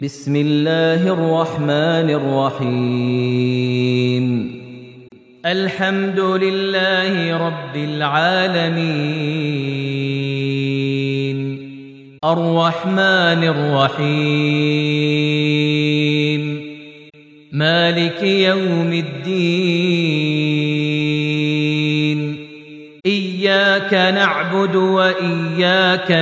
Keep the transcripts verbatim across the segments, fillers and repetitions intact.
بسم الله الرحمن الرحيم. الحمد لله رب العالمين الرحمن الرحيم مالك يوم الدين إياك نعبد وإياك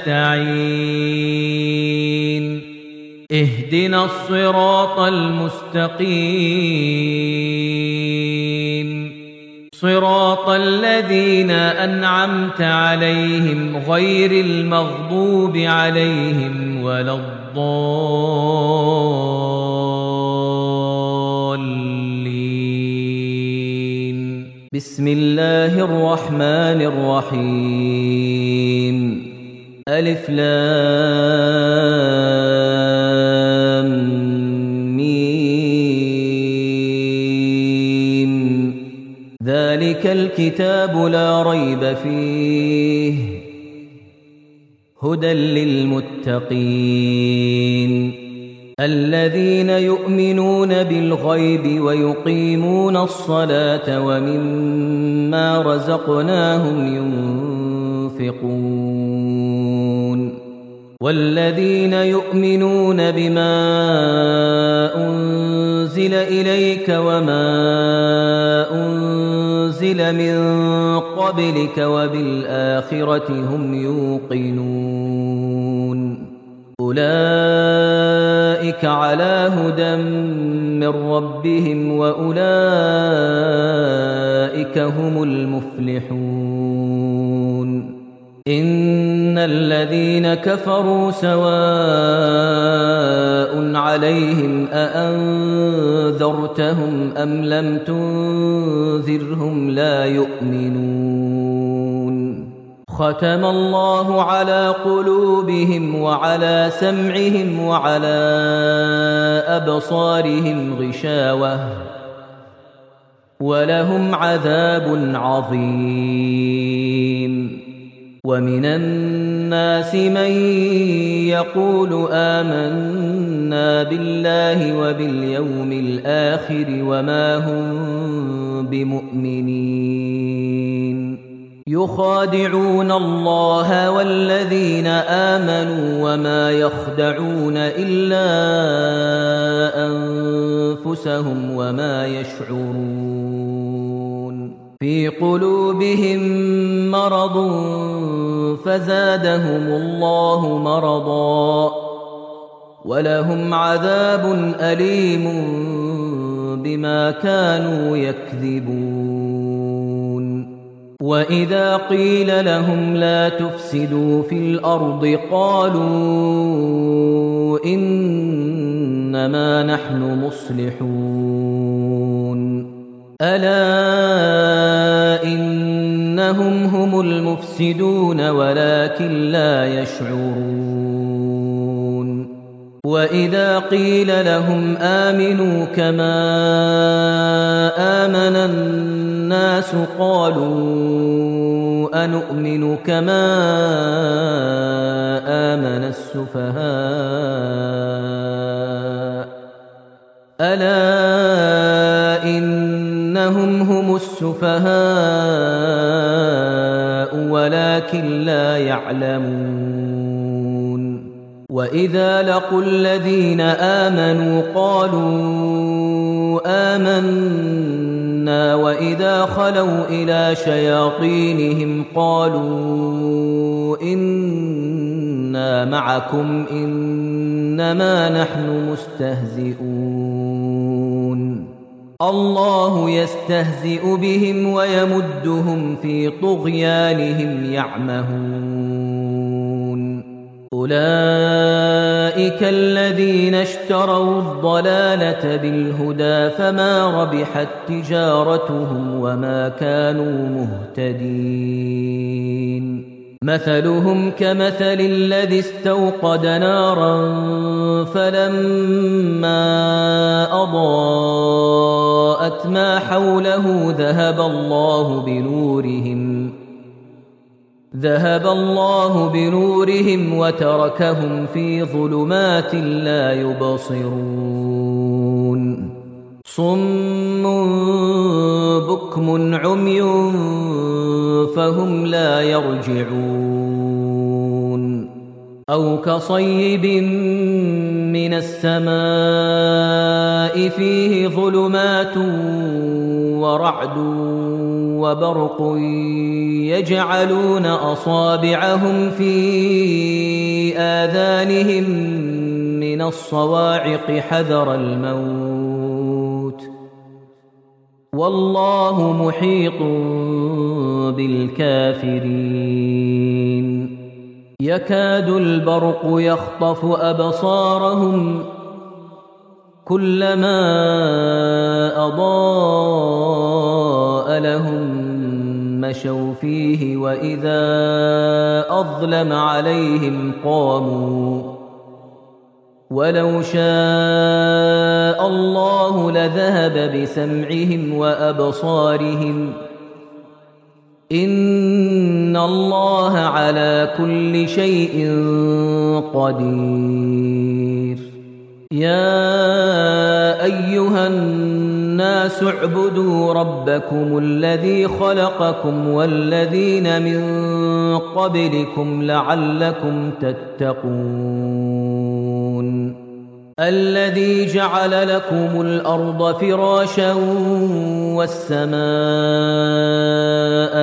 نستعين اهدنا الصراط المستقيم صراط الذين أنعمت عليهم غير المغضوب عليهم ولا الضالين. بسم الله الرحمن الرحيم. ألف لام ميم. ذلك الكتاب لا ريب فيه هدى للمتقين الذين يؤمنون بالغيب ويقيمون الصلاة ومما رزقناهم ينفقون والذين يؤمنون بما أنزل إليك وما أنزل من قبلك وبالآخرة هم يوقنون أولئك على هدى من ربهم وأولئك هم المفلحون. إن الذين كفروا سواء عليهم أأنذرتهم أم لم تنذرهم لا يؤمنون. ختم الله على قلوبهم وعلى سمعهم وعلى أبصارهم غشاوة ولهم عذاب عظيم. ومن الناس من يقول آمنا بالله وباليوم الآخر وما هم بمؤمنين يخادعون الله والذين آمنوا وما يخدعون إلا أنفسهم وما يشعرون. في قلوبهم مرض فزادهم الله مرضا ولهم عذاب أليم بما كانوا يكذبون. وإذا قيل لهم لا تفسدوا في الأرض قالوا إنما نحن مصلحون. ألا إنهم هم المفسدون ولكن لا يشعرون. وإذا قيل لهم آمنوا كما آمن الناس قالوا أنؤمن كما آمن السفهاء. ألا إنهم هم السفهاء ولكن لا يعلمون. وإذا لقوا الذين آمنوا قالوا آمنا وإذا خلوا إلى شياطينهم قالوا إنا معكم إنما نحن مستهزئون. الله يستهزئ بهم ويمدهم في طغيانهم يعمهون. أولئك الذين اشتروا الضلالة بالهدى فما ربحت تجارتهم وما كانوا مهتدين. مثلهم كمثل الذي استوقد نارا فلما أضاءت ما حوله ذهب الله بنورهم ذهب الله بنورهم وتركهم في ظلمات لا يبصرون صم بكم عمي فهم لا يرجعون أو كصيب من السماء فيه ظلمات ورعد وبرق يجعلون أصابعهم في آذانهم من الصواعق حذر الموت والله محيط بالكافرين يكاد البرق يخطف أبصارهم كلما أضاء لهم مشوا فيه وإذا أظلم عليهم قاموا ولو شاء الله لذهب بسمعهم وأبصارهم إن الله على كل شيء قدير يا أيها الناس اعبدوا ربكم الذي خلقكم والذين من قبلكم لعلكم تتقون الذي جعل لكم الأرض فراشا والسماء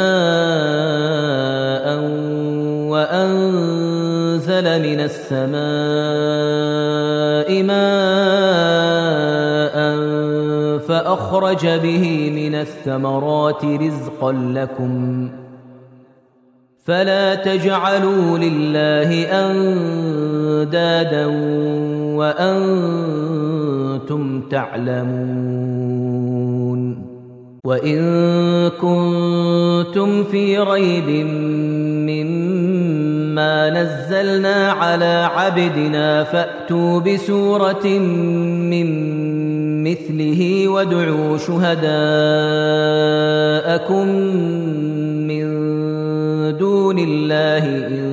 بناء وأنزل من السماء ماء فأخرج به من الثمرات رزقا لكم فلا تجعلوا لله أندادا وأنتم تعلمون وإن كنتم في ريب مما نزلنا على عبدنا فأتوا بسورة من مثله وادعوا شهداءكم من دون الله إن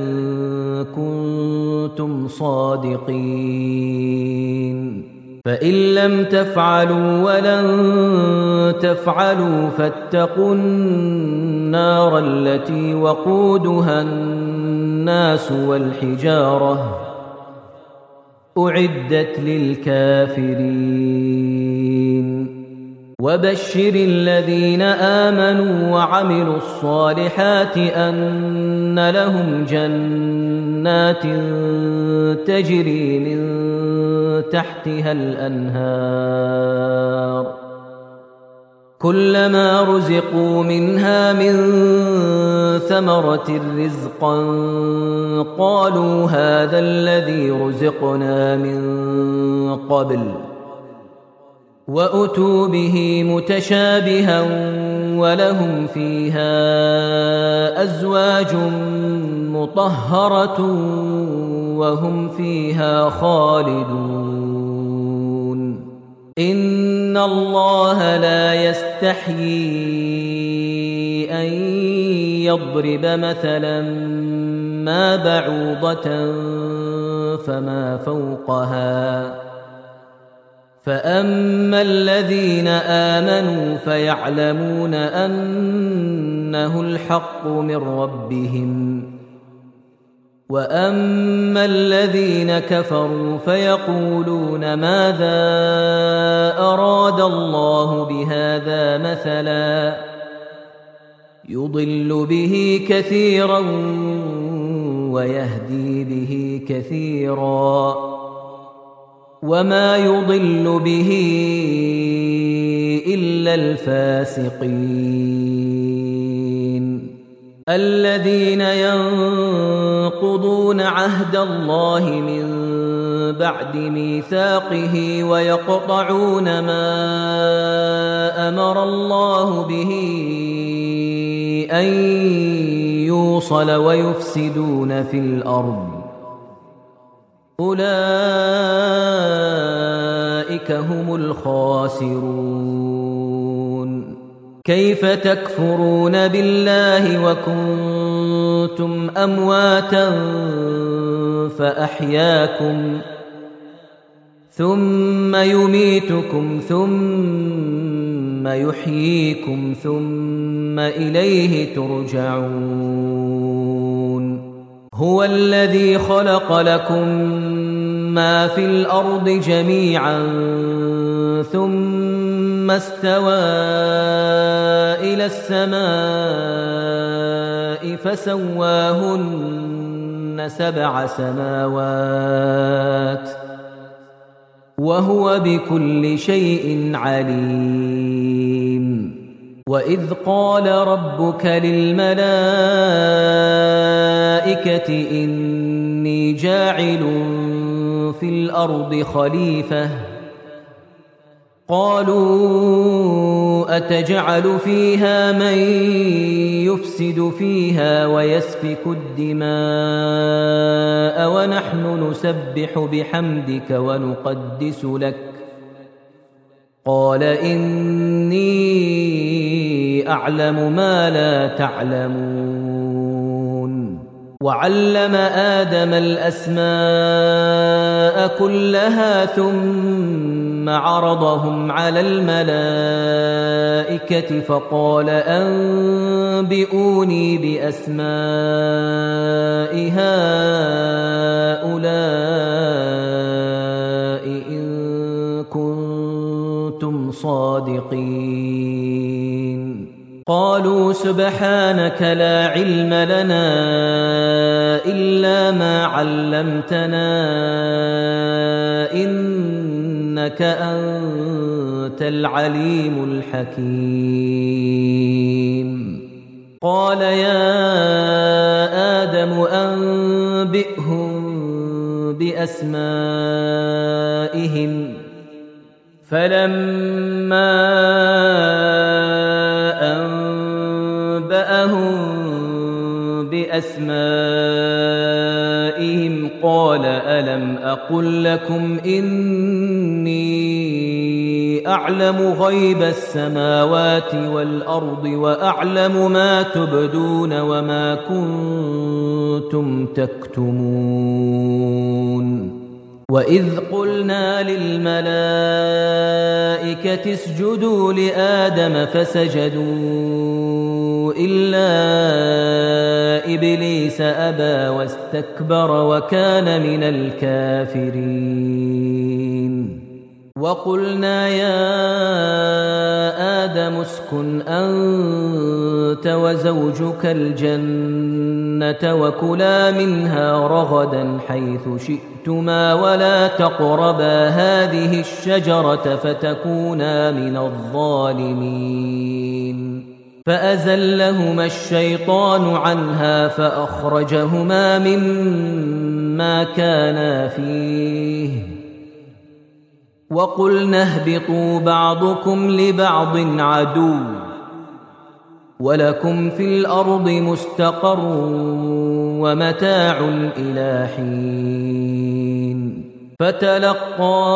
كنتم صادقين فإن لم تفعلوا ولن تفعلوا فاتقوا النار التي وقودها الناس والحجارة أعدت للكافرين وبشر الذين آمنوا وعملوا الصالحات أن لهم جنات تجري من تحتها الأنهار كلما رزقوا منها من ثمرة رزقا قالوا هذا الذي رزقنا من قبل وأتوا به متشابها ولهم فيها أزواج مطهرة وهم فيها خالدون إن الله لا يستحيي أن يضرب مثلا ما بعوضة فما فوقها فأما الذين آمنوا فيعلمون أنه الحق من ربهم وأما الذين كفروا فيقولون ماذا أراد الله بهذا مثلا يضل به كثيرا ويهدي به كثيرا وما يضل به إلا الفاسقين الذين ينقضون عهد الله من بعد ميثاقه ويقطعون ما أمر الله به أن يوصل ويفسدون في الأرض أولئك هم الخاسرون كيف تكفرون بالله وكنتم كنتم أمواتا فأحياكم ثم يميتكم ثم يحييكم ثم إليه ترجعون هو الذي خلق لكم ما في الأرض جميعا ثم استوى إلى السماء فسواهن سبع سماوات وهو بكل شيء عليم وإذ قال ربك للملائكة إني جاعل في الأرض خليفة قالوا أتجعل فيها من يفسد فيها ويسفك الدماء ونحن نسبح بحمدك ونقدس لك قال إني أعلم ما لا تعلمون وعلم آدم الأسماء كلها ثم عرضهم على الملائكة فقال أنبئوني بأسماء هؤلاء إن كنتم صادقين قالوا سبحانك لا علم لنا إلا ما علمتنا إنك أنت العليم الحكيم قال يا آدم أنبئهم بأسمائهم فلما أنبأهم بأسمائهم قال ألم أقل لكم إني أعلم غيب السماوات والأرض وأعلم ما تبدون وما كنتم تكتمون وإذ قلنا للملائكة اسجدوا لآدم فسجدوا إلا إبليس أبى واستكبر وكان من الكافرين وقلنا يا آدم اسكن أنت وزوجك الجنة وكلا منها رغدا حيث شئتما ولا تقربا هذه الشجرة فتكونا من الظالمين فأزلهما الشيطان عنها فأخرجهما مما كانا فيه وقلنا اهبطوا بعضكم لبعض عدو ولكم في الأرض مستقر ومتاع إلى حين فتلقى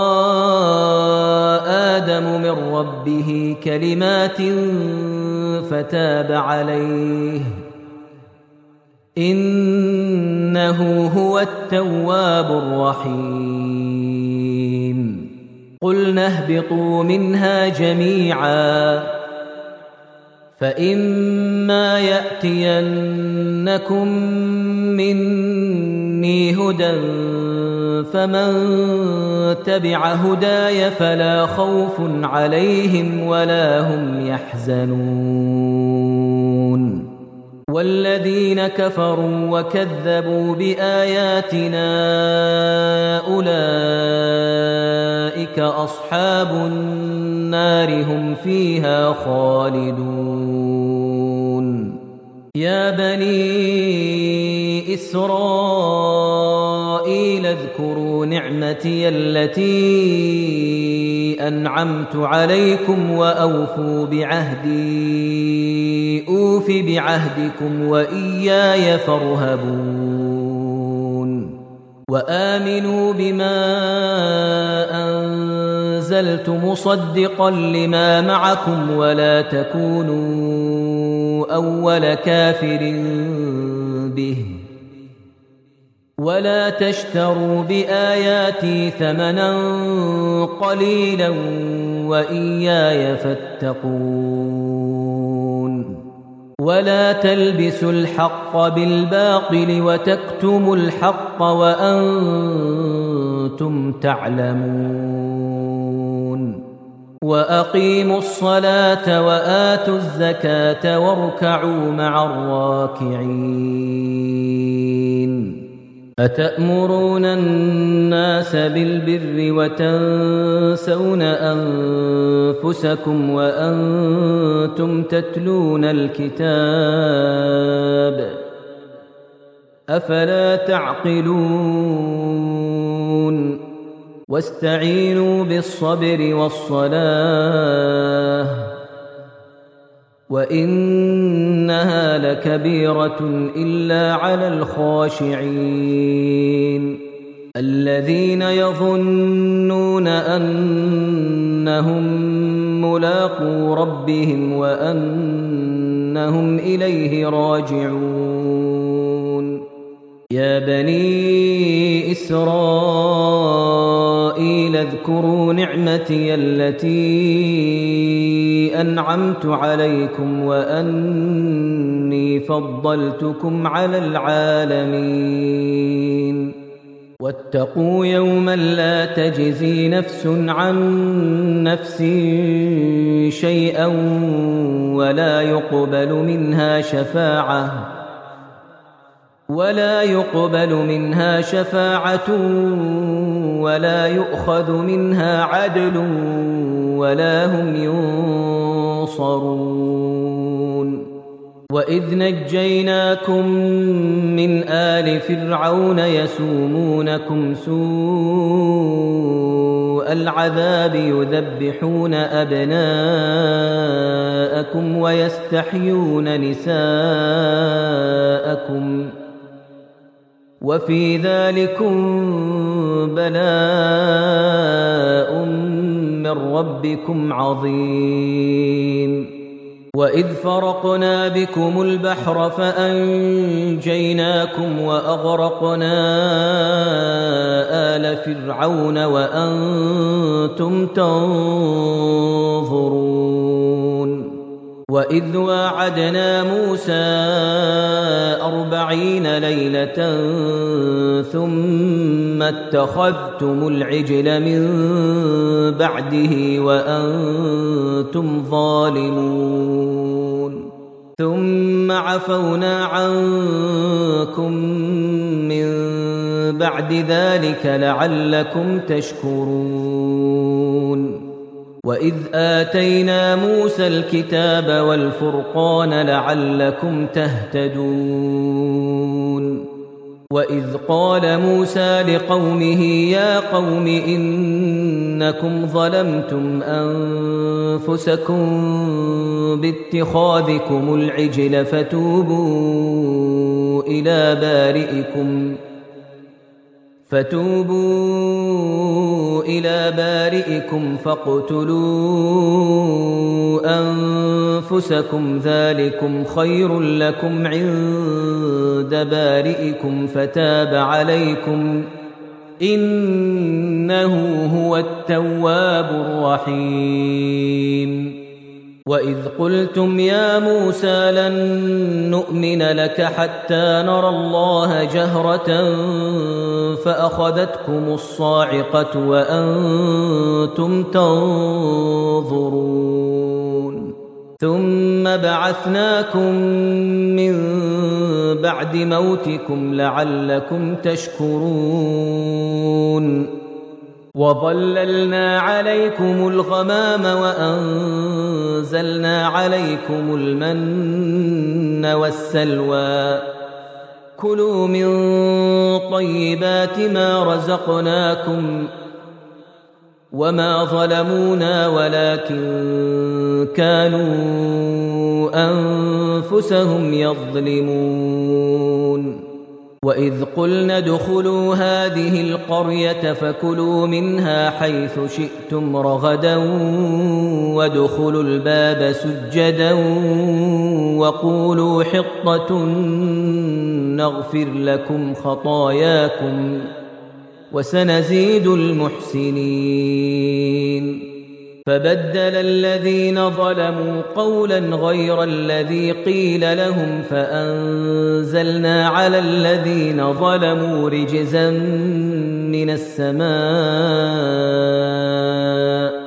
آدم من ربه كلمات فتاب عليه إنه هو التواب الرحيم قلنا اهبطوا منها جميعا فإما يأتينكم مني هدى فمن تبع هداي فلا خوف عليهم ولا هم يحزنون والذين كفروا وكذبوا بآياتنا أولئك أصحاب النار هم فيها خالدون يا بني إسرائيل اذكروا نعمتي التي أنعمت عليكم وأوفوا بعهدي أوف بعهدكم وإياي فارهبون وآمنوا بما أنزلت مصدقا لما معكم ولا تكونوا أول كافر به ولا تشتروا بآياتي ثمنا قليلا وإياي فاتقون ولا تلبسوا الحق بالباطل وتكتموا الحق وأنتم تعلمون وأقيموا الصلاة وآتوا الزكاة واركعوا مع الراكعين أتأمرون الناس بالبر وتنسون أنفسكم وأنتم تتلون الكتاب أفلا تعقلون واستعينوا بالصبر والصلاة وإنها لكبيرة إلا على الخاشعين الذين يظنون أنهم ملاقو ربهم وأنهم إليه راجعون يا بني إسرائيل اذكروا نعمتي التي أنعمت عليكم وأني فضلتكم على العالمين واتقوا يوما لا تجزي نفس عن نفس شيئا ولا يقبل منها شفاعة ولا يقبل منها شفاعة ولا يؤخذ منها عدل ولا هم ينصرون وإذ نجيناكم من آل فرعون يسومونكم سوء العذاب يذبحون أبناءكم ويستحيون نساءكم وفي ذلكم بلاء من ربكم عظيم وإذ فرقنا بكم البحر فأنجيناكم وأغرقنا آل فرعون وأنتم تنظرون وإذ واعدنا موسى أربعين ليلة ثم اتخذتم العجل من بعده وأنتم ظالمون ثم عفونا عنكم من بعد ذلك لعلكم تشكرون وإذ آتينا موسى الكتاب والفرقان لعلكم تهتدون وإذ قال موسى لقومه يا قوم إنكم ظلمتم أنفسكم باتخاذكم العجل فتوبوا إلى بارئكم فتوبوا إلى بارئكم فاقتلوا أنفسكم ذلكم خير لكم عند بارئكم فتاب عليكم إنه هو التواب الرحيم وإذ قلتم يا موسى لن نؤمن لك حتى نرى الله جهرة فأخذتكم الصاعقة وأنتم تنظرون ثم بعثناكم من بعد موتكم لعلكم تشكرون وظللنا عليكم الغمام وأنزلنا عليكم المن والسلوى كلوا من طيبات ما رزقناكم وما ظلمونا ولكن كانوا أنفسهم يظلمون وإذ قلنا ادخلوا هذه القرية فكلوا منها حيث شئتم رغدا وادخلوا الباب سجدا وقولوا حطة نغفر لكم خطاياكم وسنزيد المحسنين. فبدل الذين ظلموا قولا غير الذي قيل لهم فأنزلنا على الذين ظلموا رجزا من السماء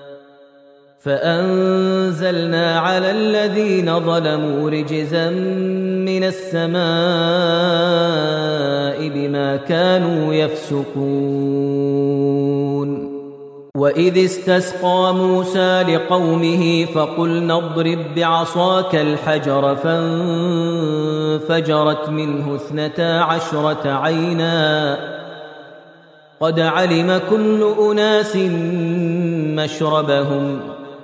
فأنزلنا على الذين ظلموا رجزا من السماء بما كانوا يفسقون. وإذ استسقى موسى لقومه فقلنا اضرب بعصاك الحجر فانفجرت منه اثنتا عشرة عينا قد علم كل أناس مشربهم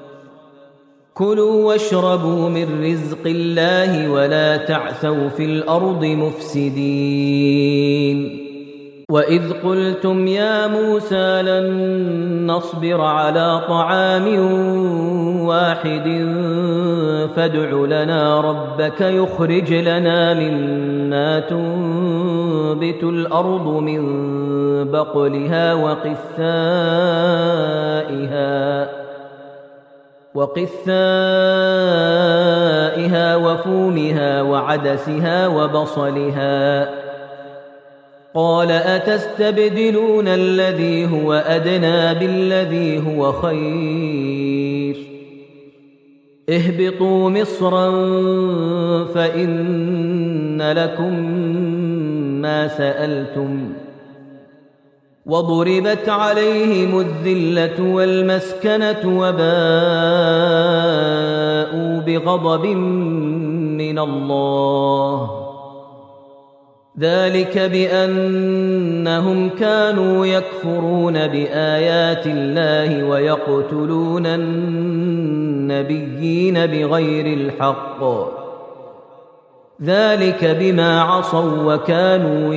كلوا واشربوا من رزق الله ولا تعثوا في الأرض مفسدين. وإذ قلتم يا موسى لن نصبر على طعام واحد فادع لنا ربك يخرج لنا مما تنبت الأرض من بقلها وقثائها وقثائها وفومها وعدسها وبصلها قال أتستبدلون الذي هو أدنى بالذي هو خير اهبطوا مصرا فإن لكم ما سألتم وضربت عليهم الذلة والمسكنة وباءوا بغضب من الله ذلك بأنهم كانوا يكفرون بآيات الله ويقتلون النبيين بغير الحق ذلك بما عصوا وكانوا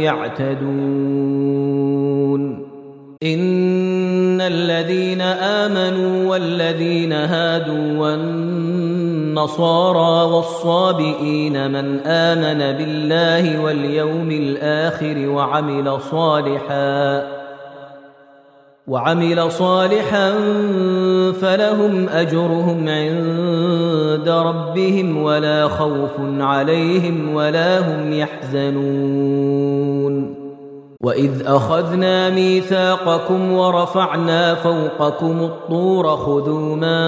يعتدون. إن الذين آمنوا والذين هادوا والنصارى والصابئين من آمن بالله واليوم الآخر وعمل صالحا وعمل صالحا فلهم أجرهم عند ربهم ولا خوف عليهم ولا هم يحزنون. وإذ أخذنا ميثاقكم ورفعنا فوقكم الطور خذوا ما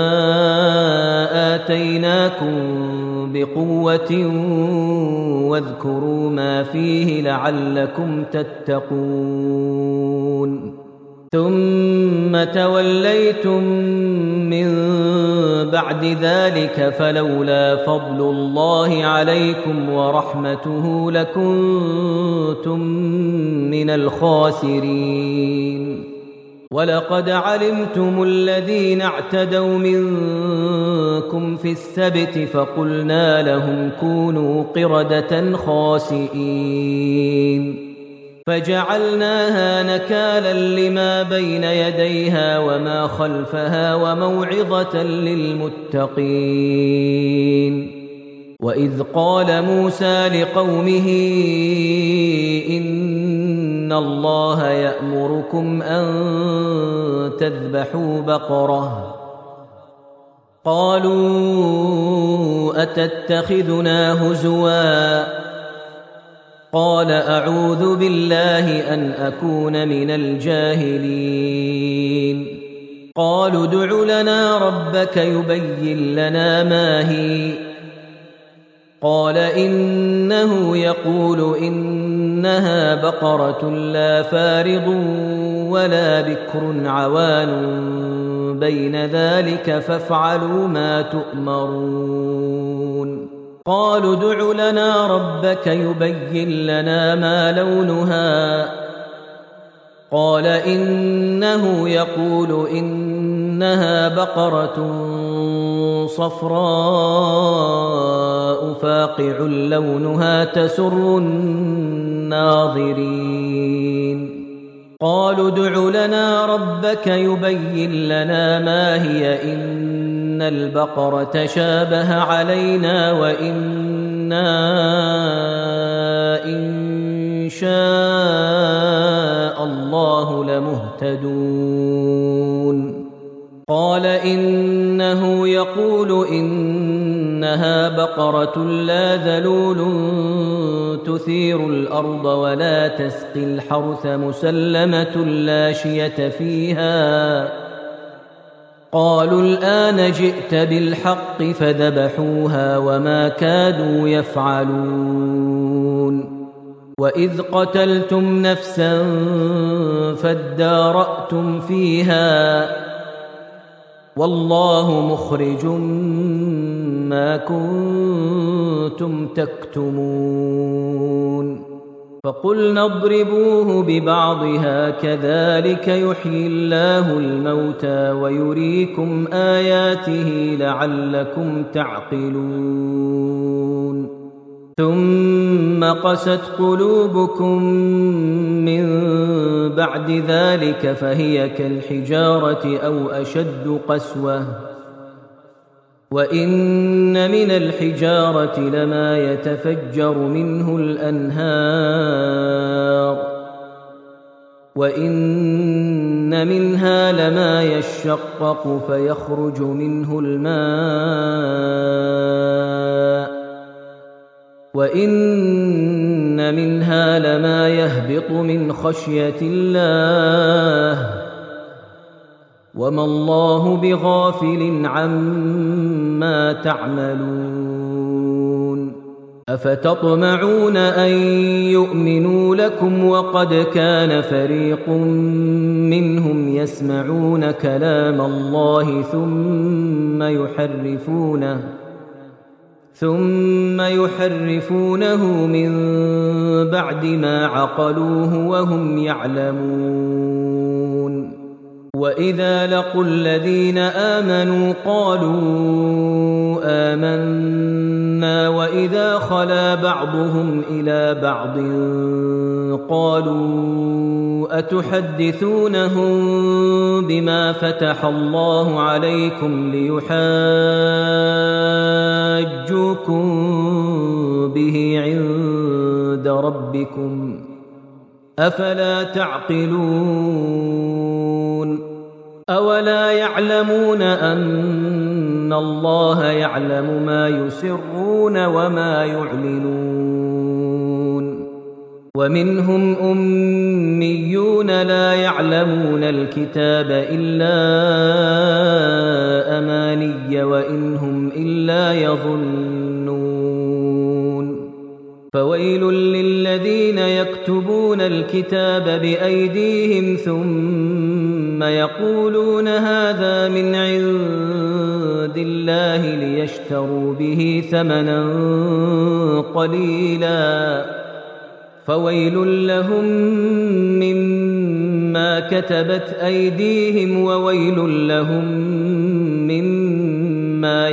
آتيناكم بقوة واذكروا ما فيه لعلكم تتقون. ثم توليتم من بعد ذلك فلولا فضل الله عليكم ورحمته لكنتم من الخاسرين. ولقد علمتم الذين اعتدوا منكم في السبت فقلنا لهم كونوا قردة خاسئين فجعلناها نكالا لما بين يديها وما خلفها وموعظة للمتقين. وإذ قال موسى لقومه إن الله يأمركم أن تذبحوا بقرة قالوا أتتخذنا هزوا قال أعوذ بالله أن أكون من الجاهلين. قالوا ادع لنا ربك يبين لنا ما هي قال إنه يقول إنها بقرة لا فارض ولا بكر عوان بين ذلك فافعلوا ما تؤمرون. قالوا ادع لنا ربك يبين لنا ما لونها قال إنه يقول إنها بقرة صفراء فاقع لونها تسر الناظرين. قالوا ادع لنا ربك يبين لنا ما هي إن البقرة شابه علينا وإنا إن شاء الله لمهتدون قال إنه يقول إنها بقرة لا ذلول تثير الأرض ولا تسقي الحرث مسلمة لا شية فيها قالوا الآن جئت بالحق فذبحوها وما كادوا يفعلون وإذ قتلتم نفسا فادارأتم فيها والله مخرج ما كنتم تكتمون فقلنا اضربوه ببعضها كذلك يحيي الله الموتى ويريكم آياته لعلكم تعقلون ثم قست قلوبكم من بعد ذلك فهي كالحجارة أو أشد قسوة وإن من الحجارة لما يتفجر منه الأنهار وإن منها لما يشقق فيخرج منه الماء وإن منها لما يهبط من خشية الله وما الله بغافل عما تعملون أفتطمعون أن يؤمنوا لكم وقد كان فريق منهم يسمعون كلام الله ثم يحرفونه ثم يحرفونه من بعد ما عقلوه وهم يعلمون وإذا لقوا الذين آمنوا قالوا آمنا وإذا خلا بعضهم إلى بعض قالوا أتحدثونهم بما فتح الله عليكم ليحاجوكم به عند ربكم أفلا تعقلون أولا يعلمون أن الله يعلم ما يسرون وما يعلنون ومنهم أميون لا يعلمون الكتاب إلا أماني وإن هم إلا يظنون فويل للذين يكتبون الكتاب بأيديهم ثم يقولون هذا من عند الله ليشتروا به ثمنا قليلا فويل لهم مما كتبت أيديهم وويل لهم مما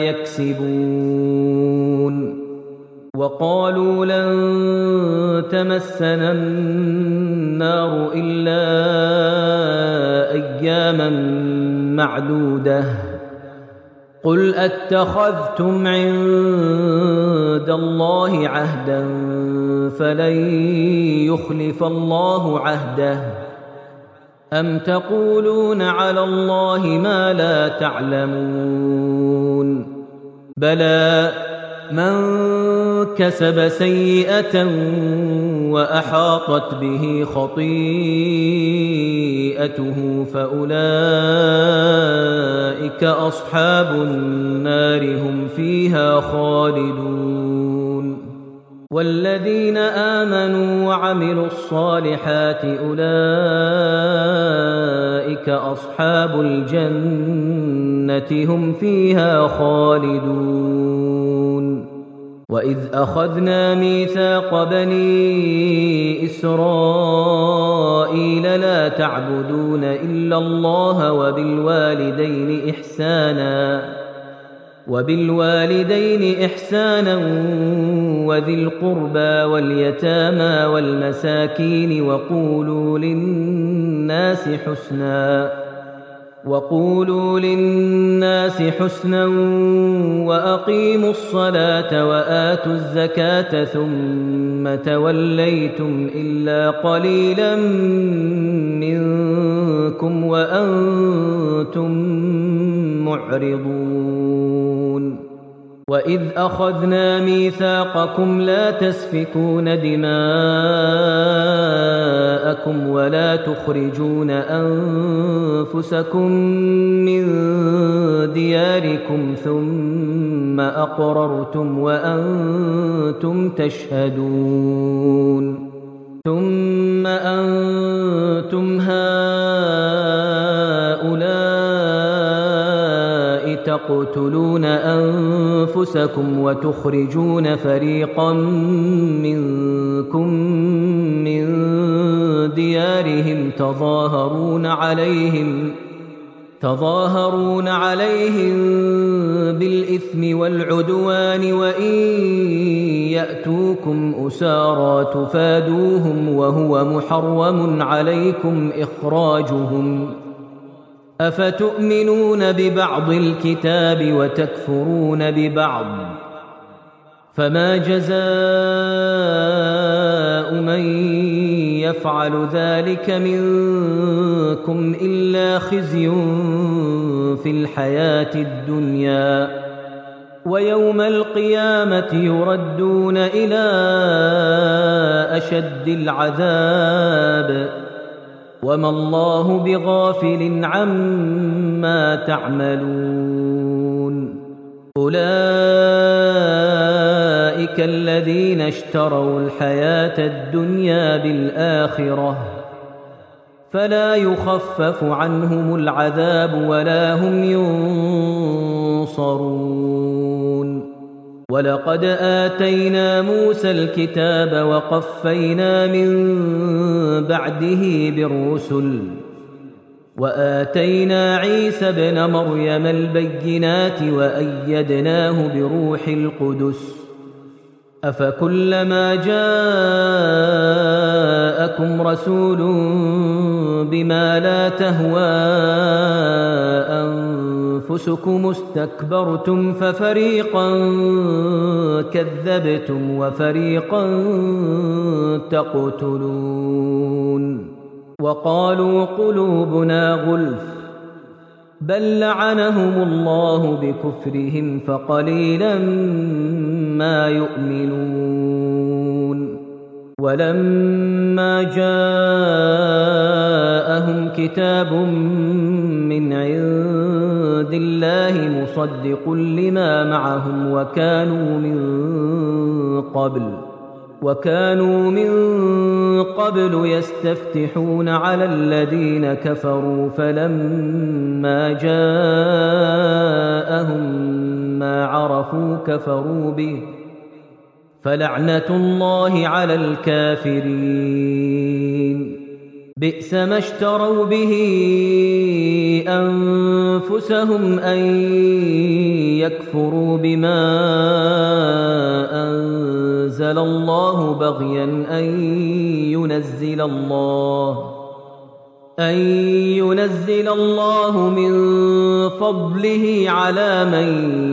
يكسبون وقالوا لن تمسنا النار إلا أياما معدودة قل أتخذتم عند الله عهدا فلن يخلف الله عهده أم تقولون على الله ما لا تعلمون بلى من كسب سيئة وأحاطت به خطيئته فأولئك أصحاب النار هم فيها خالدون والذين آمنوا وعملوا الصالحات أولئك أصحاب الجنة هم فيها خالدون وإذ أخذنا ميثاق بني إسرائيل لا تعبدون إلا الله وبالوالدين إحسانا وبالوالدين إحسانا وذي القربى واليتامى والمساكين وقولوا للناس حسنا وقولوا للناس حسنا وأقيموا الصلاة وآتوا الزكاة ثم ثم توليتم إلا قليلا منكم وأنتم معرضون وإذ أخذنا ميثاقكم لا تسفكون دماءكم ولا تخرجون أنفسكم من دياركم ثم أقررتم وأنتم تشهدون ثم أنتم هؤلاء تقتلون أنفسكم وتخرجون فريقا منكم من ديارهم تظاهرون عليهم تظاهرون عليهم بالإثم والعدوان وإن يأتوكم أسارى تفادوهم وهو محرم عليكم إخراجهم أفتؤمنون ببعض الكتاب وتكفرون ببعض فما جزاء من يفعل ذلك منكم إلا خزي في الحياة الدنيا ويوم القيامة يردون إلى أشد العذاب وما الله بغافل عما تعملون أولئك الذين اشتروا الحياة الدنيا بالآخرة فلا يخفف عنهم العذاب ولا هم ينصرون ولقد آتينا موسى الكتاب وقفينا من بعده بالرسل وآتينا عيسى ابن مريم البينات وأيدناه بروح القدس أفكلما جاءكم رسول بما لا تهوى أنفسكم استكبرتم ففريقا كذبتم وفريقا تقتلون وقالوا قلوبنا غلف بل لعنهم الله بكفرهم فقليلا ما يؤمنون ولما جاءهم كتاب من عند الله مصدق لما معهم وكانوا من قبل وكانوا من قبل يستفتحون على الذين كفروا فلما جاءهم ما عرفوا كفروا به فلعنة الله على الكافرين بئس ما اشتروا به أنفسهم أن يكفروا بما أنزل الله بغيا أن ينزل الله أن ينزل الله من فضله على من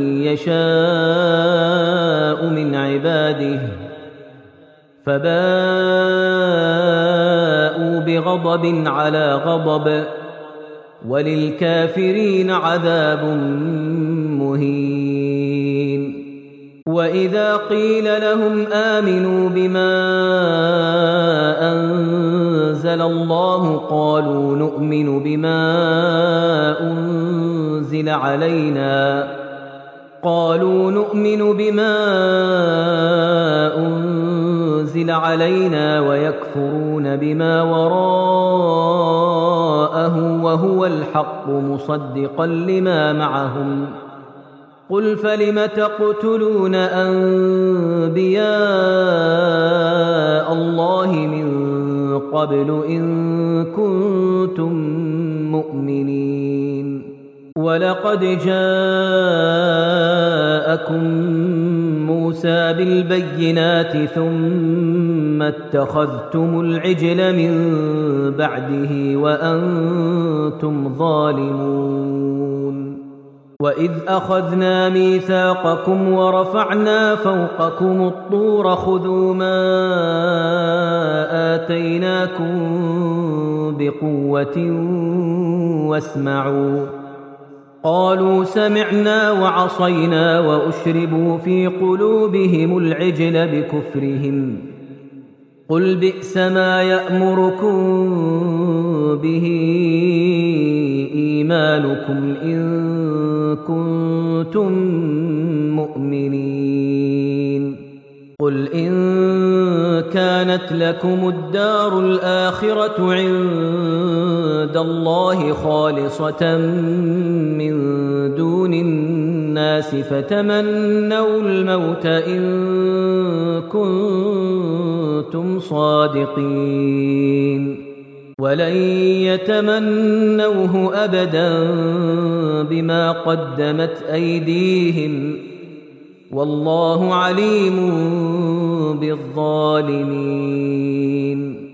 يشاء من عباده فباءوا بغضب على غضب وللكافرين عذاب مهين وإذا قيل لهم آمنوا بما أنزل الله قالوا نؤمن بما أنزل علينا قالوا نؤمن بما أنزل علينا ويكفرون بما وراءه وهو الحق مصدقا لما معهم قل فلم تقتلون أنبياء الله من قبل إن كنتم مؤمنين ولقد جاءكم موسى بالبينات ثم اتخذتم العجل من بعده وأنتم ظالمون وإذ أخذنا ميثاقكم ورفعنا فوقكم الطور خذوا ما آتيناكم بقوة واسمعوا قالوا سمعنا وعصينا وأشربوا في قلوبهم العجل بكفرهم قل بئس ما يأمركم به إيمانكم إن كنتم مؤمنين قل إن كانت لكم الدار الآخرة عند الله خالصة من دون الناس فتمنوا الموت إن كنتم صادقين ولن يتمنوه أبدا بما قدمت أيديهم والله عليم بالظالمين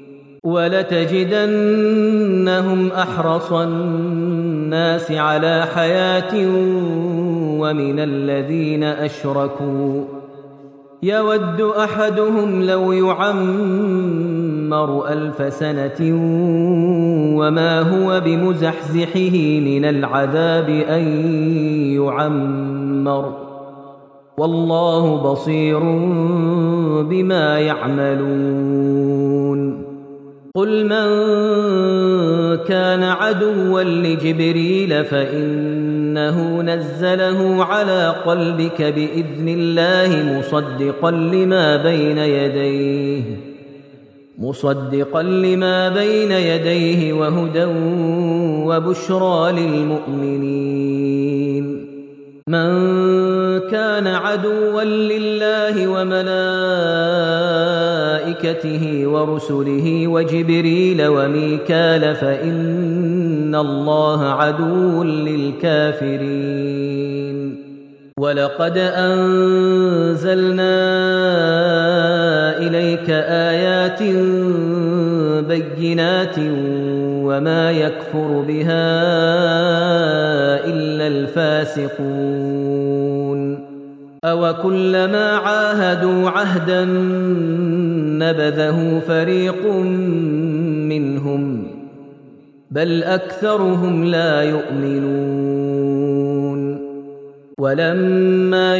ولتجدنهم أحرص الناس على حياة ومن الذين أشركوا يود أحدهم لو يعمر ألف سنة وما هو بمزحزحه من العذاب أن يعمر والله بصير بما يعملون قل من كان عدوا لجبريل فإنه نزله على قلبك بإذن الله مصدقا لما بين يديه مصدقا لما بين يديه وهدى وبشرى للمؤمنين من كان عدوا لله وملائكته ورسله وجبريل وميكال فإن الله عدو للكافرين ولقد أنزلنا إليك آيات بينات وما يكفر بها إلا الفاسقون أوكلما عاهدوا عهدا نبذه فريق منهم بل أكثرهم لا يؤمنون ولما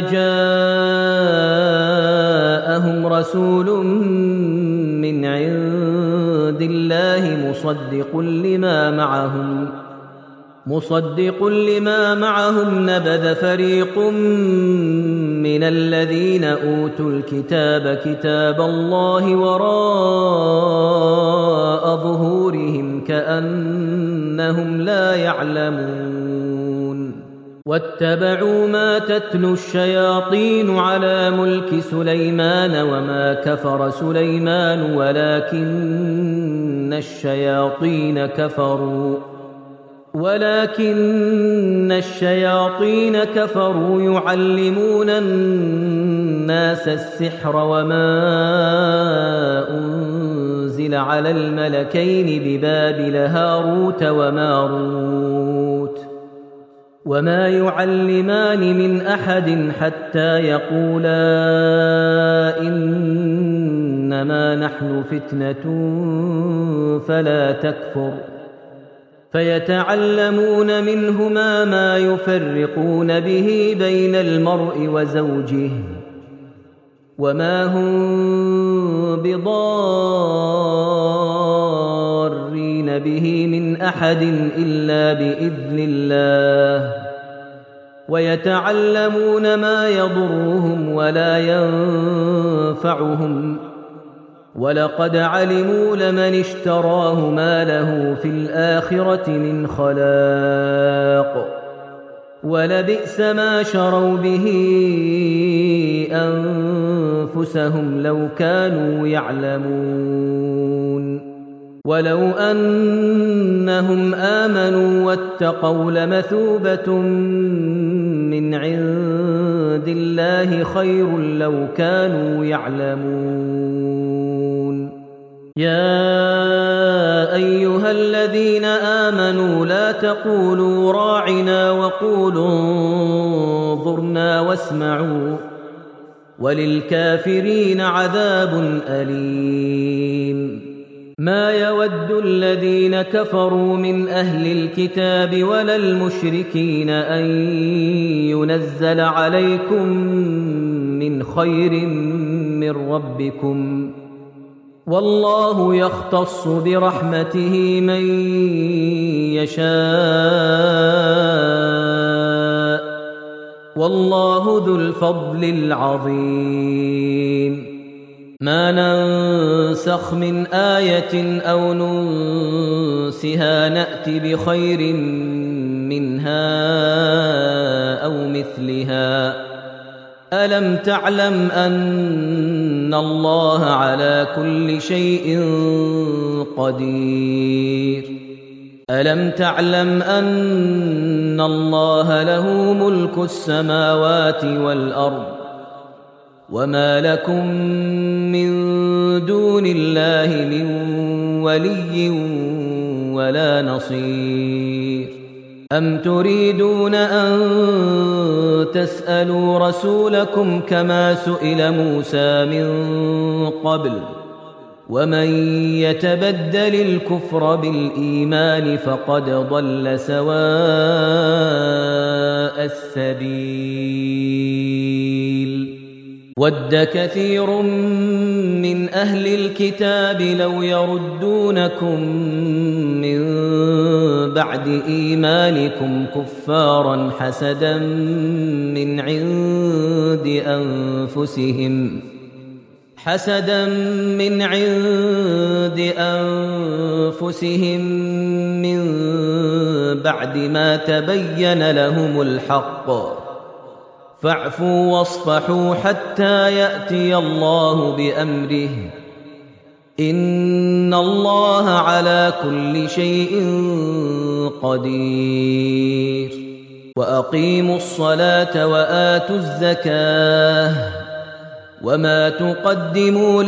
جاءهم رسول من عند الله مصدق لما معهم مصدق لما معهم نبذ فريق من الذين أوتوا الكتاب كتاب الله وراء ظهورهم كأنهم لا يعلمون واتبعوا ما تتلو الشياطين على ملك سليمان وما كفر سليمان ولكن الشياطين كفروا ولكن الشياطين كفروا يعلمون الناس السحر وما أنزل على الملكين ببابل هاروت وماروت وما يعلمان من أحد حتى يقولا إنما نحن فتنة فلا تكفر فيتعلمون منهما ما يفرقون به بين المرء وزوجه وما هم بضارين به من أحد إلا بإذن الله ويتعلمون ما يضرهم ولا ينفعهم ولقد علموا لمن اشتراه ما له في الآخرة من خلاق ولبئس ما شروا به أنفسهم لو كانوا يعلمون ولو أنهم آمنوا واتقوا لمثوبة من عند الله خير لو كانوا يعلمون يا أيها الذين آمنوا لا تقولوا راعنا وقولوا انظرنا واسمعوا وللكافرين عذاب أليم. ما يود الذين كفروا من أهل الكتاب ولا المشركين أن ينزل عليكم من خير من ربكم، والله يختص برحمته من يشاء، والله ذو الفضل العظيم. ما ننسخ من آية أو ننسها نأت بخير منها أو مثلها. ألم تعلم أن الله على كل شيء قدير؟ ألم تعلم أن الله له ملك السماوات والأرض وما لكم من دون الله من ولي ولا نصير؟ أم تريدون أن تسألوا رسولكم كما سئل موسى من قبل؟ ومن يتبدل الكفر بالإيمان فقد ضل سواء السبيل. ود كثير من أهل الكتاب لو يردونكم من بعد إيمانكم كفارا حسدا من عند أنفسهم حسدا من عند أنفسهم من بعد ما تبين لهم الحق، فاعفوا واصفحوا حتى يأتي الله بأمره، إن الله على كل شيء قدير. وأقيموا الصلاة وآتوا الزكاة وما تقدموا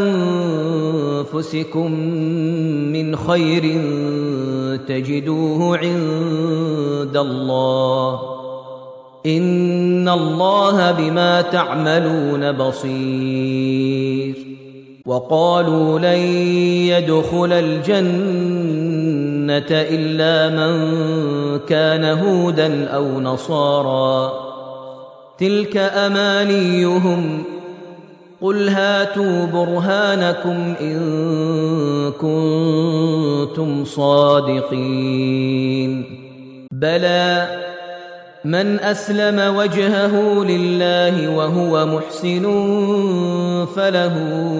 لأنفسكم من خير تجدوه عند الله، إن الله بما تعملون بصير. وقالوا لن يدخل الجنة إلا من كان هودا أو نصارى، تلك أمانيهم، قل هاتوا برهانكم إن كنتم صادقين. بلى من أسلم وجهه لله وهو محسن فله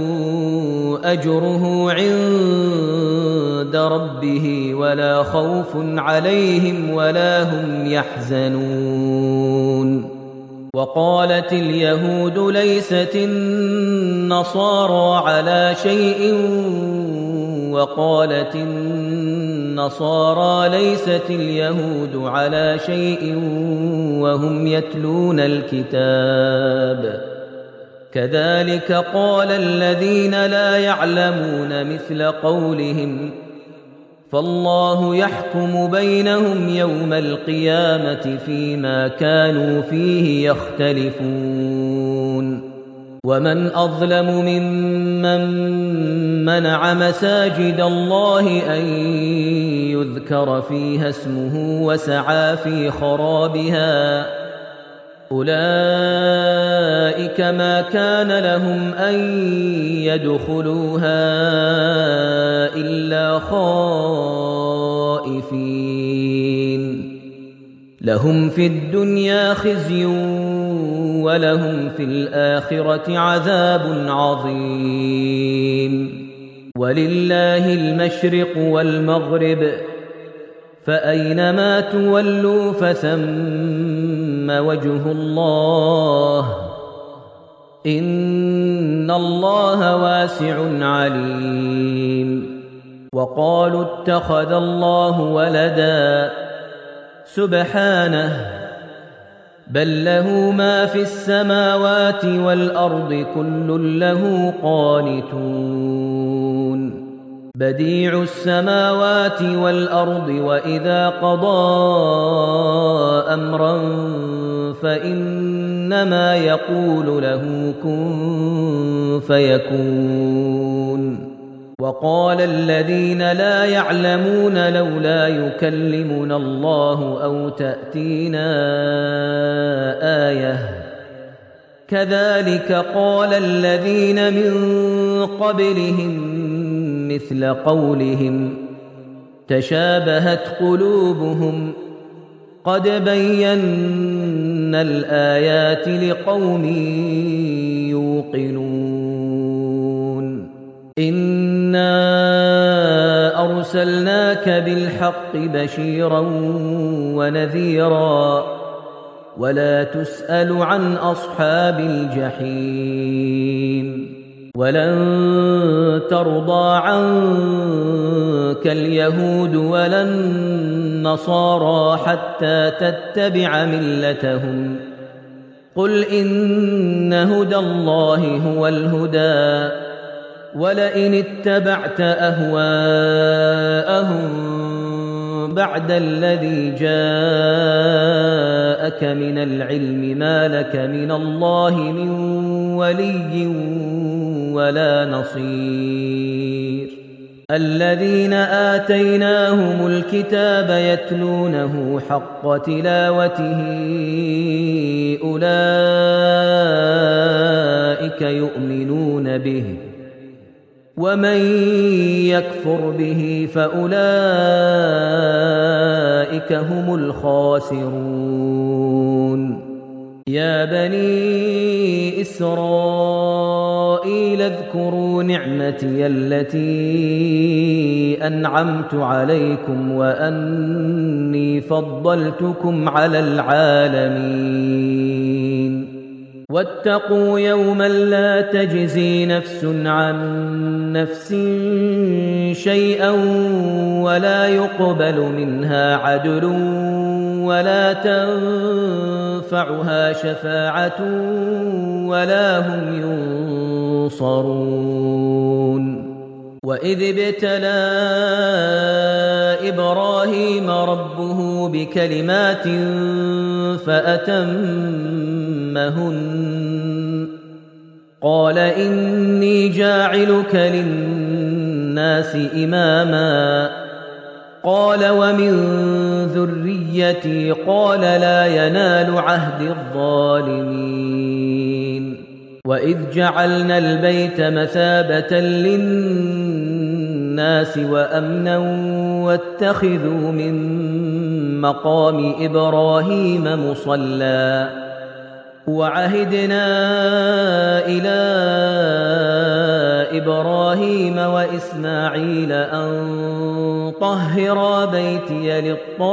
أجره عند ربه ولا خوف عليهم ولا هم يحزنون. وقالت اليهود ليست النصارى على شيء وقالت النصارى ليست اليهود على شيء وهم يتلون الكتاب، كذلك قال الذين لا يعلمون مثل قولهم، فالله يحكم بينهم يوم القيامة فيما كانوا فيه يختلفون. ومن أظلم ممن منع مساجد الله أن يذكر فيها اسمه وسعى في خرابها، أولئك ما كان لهم أن يدخلوها إلا خائفين، لهم في الدنيا خزي ولهم في الآخرة عذاب عظيم. ولله المشرق والمغرب، فأينما تولوا فثم وجه الله، إن الله واسع عليم. وقالوا اتخذ الله ولدا، سبحانه بل له ما في السماوات والأرض كل له قانتون بديع السماوات والأرض وإذا قضى أمرا فإنما يقول له كن فيكون وقال الذين لا يعلمون لولا يكلمنا الله أو تأتينا آية كذلك قال الذين من قبلهم مثل قولهم تشابهت قلوبهم قد بينا الآيات لقوم يوقنون إنا أرسلناك بالحق بشيرا ونذيرا ولا تسأل عن أصحاب الجحيم ولن ترضى عنك اليهود ولا النصارى حتى تتبع ملتهم قل إن هدى الله هو الهدى ولئن اتبعت أهواءهم بعد الذي جاءك من العلم ما لك من الله من ولي ولا نصير الذين آتيناهم الكتاب يتلونه حق تلاوته أولئك يؤمنون به ومن يكفر به فأولئك هم الخاسرون يا بني إسرائيل اذكروا نعمتي التي أنعمت عليكم وأني فضلتكم على العالمين واتقوا يوما لا تجزي نفس عن نفس شيئا ولا يقبل منها عدل ولا تنفعها شفاعة ولا هم ينصرون وإذ ابتلى إبراهيم ربه بكلمات فأتمهن قال إني جاعلك للناس إماما قال ومن ذريتي قال لا ينال عهد الظالمين وإذ جعلنا البيت مثابة للناس وأمنا واتخذوا من مقام إبراهيم مصلى وعهدنا إلى إبراهيم وإسماعيل أن طهرا بيتي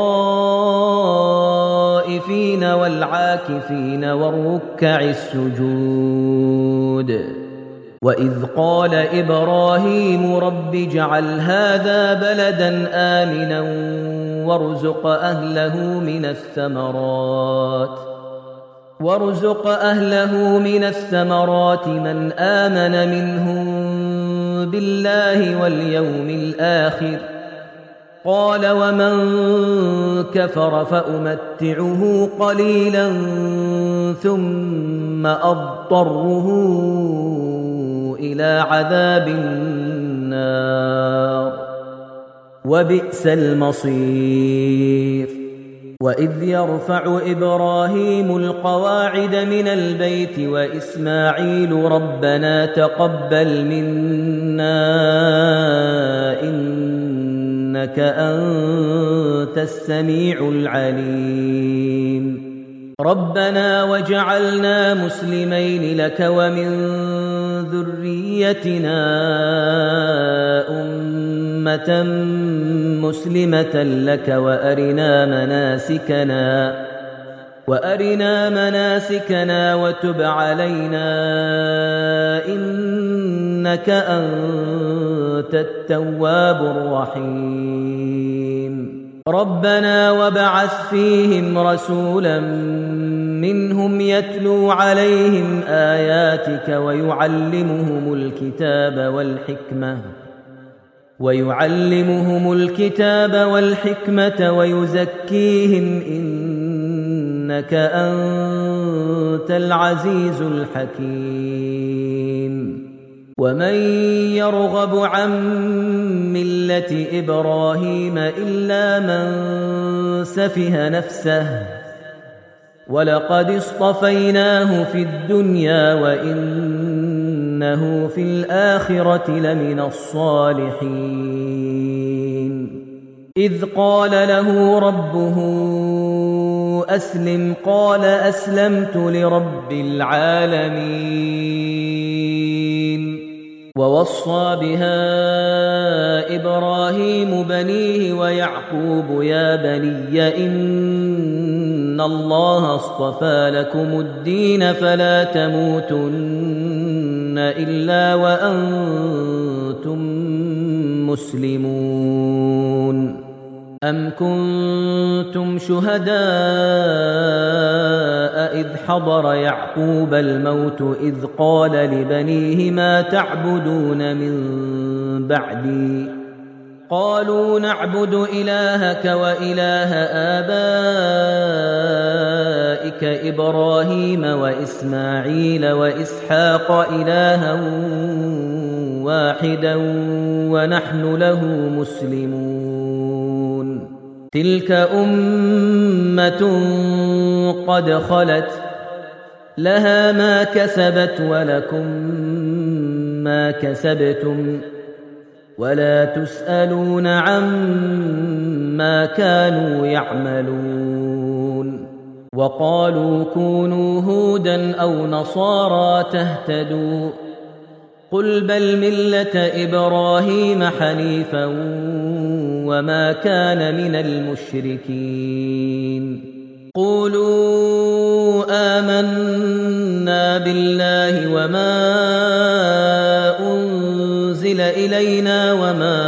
للطائفين والعاكفين والركع السجود وإذ قال إبراهيم رب اجعل هذا بلدا آمنا وارزق أهله من الثمرات وارزق أهله من الثمرات من آمن منهم بالله واليوم الآخر قال ومن كفر فأمتعه قليلا ثم أضطره إلى عذاب النار وبئس المصير وإذ يرفع إبراهيم القواعد من البيت وإسماعيل ربنا تقبل منا إنك أنت السميع العليم ربنا وجعلنا مسلمين لك ومن ذريتنا أمة مسلمة لك وأرنا مناسكنا وأرنا مناسكنا وتب علينا إنك أنت التواب الرحيم ربنا وابعث فيهم رسولا منهم يتلو عليهم آياتك ويعلمهم الكتاب والحكمة ويعلمهم الكتاب والحكمة ويزكيهم إنك أنت العزيز الحكيم ومن يرغب عن ملة إبراهيم إلا من سفه نفسه ولقد اصطفيناه في الدنيا وإنه في الآخرة لمن الصالحين إذ قال له ربه أسلم قال أسلمت لرب العالمين ووصى بها إبراهيم بنيه ويعقوب يا بني إن الله اصطفى لكم الدين فلا تموتن إلا وأنتم مسلمون أم كنتم شهداء إذ حضر يعقوب الموت إذ قال لبنيه ما تعبدون من بعدي قالوا نعبد إلهك وإله آبائك إبراهيم وإسماعيل وإسحاق إلها واحدا ونحن له مسلمون تلك أمة قد خلت لها ما كسبت ولكم ما كسبتم ولا تسألون عما كانوا يعملون وقالوا كونوا هودا أو نصارى تهتدوا قل بل ملة إبراهيم حنيفا وما كان من المشركين قولوا آمنا بالله وما أنزل إلينا وما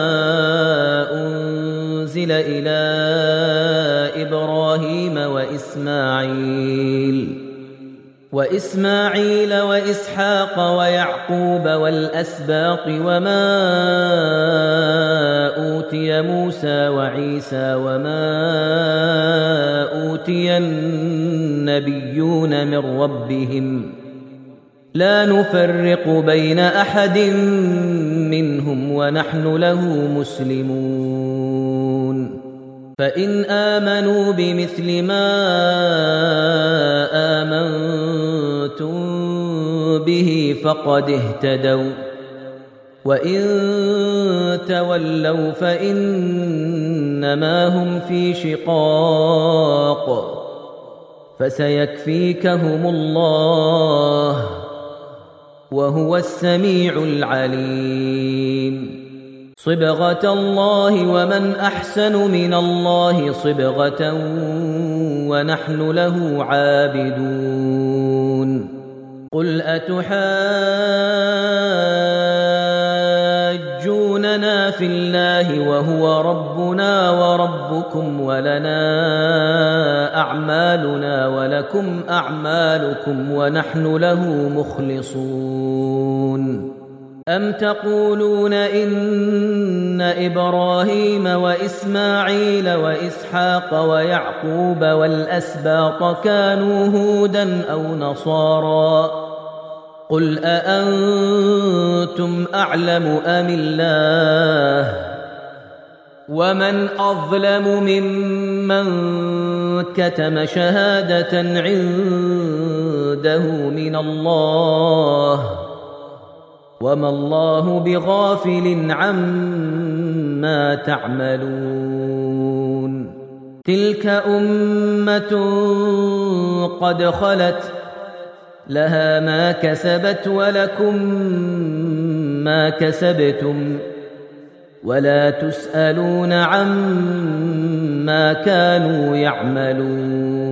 أنزل إلى إبراهيم وإسماعيل وإسماعيل وإسحاق ويعقوب والأسباط وما أوتي موسى وعيسى وما أوتي النبيون من ربهم لا نفرق بين أحد منهم ونحن له مسلمون فإن آمنوا بمثل ما آمنتم به فقد اهتدوا وإن تولوا فإنما هم في شقاق فسيكفيكهم الله وهو السميع العليم صبغة الله ومن أحسن من الله صبغة ونحن له عابدون قل أتحاجوننا في الله وهو ربنا وربكم ولنا أعمالنا ولكم أعمالكم ونحن له مخلصون أم تقولون إن إبراهيم وإسماعيل وإسحاق ويعقوب والأسباط كانوا هودا أو نصارى قل أأنتم أعلم أم الله ومن أظلم ممن كتم شهادة عنده من الله وما الله بغافل عما تعملون تلك أمة قد خلت لها ما كسبت ولكم ما كسبتم ولا تسألون عما كانوا يعملون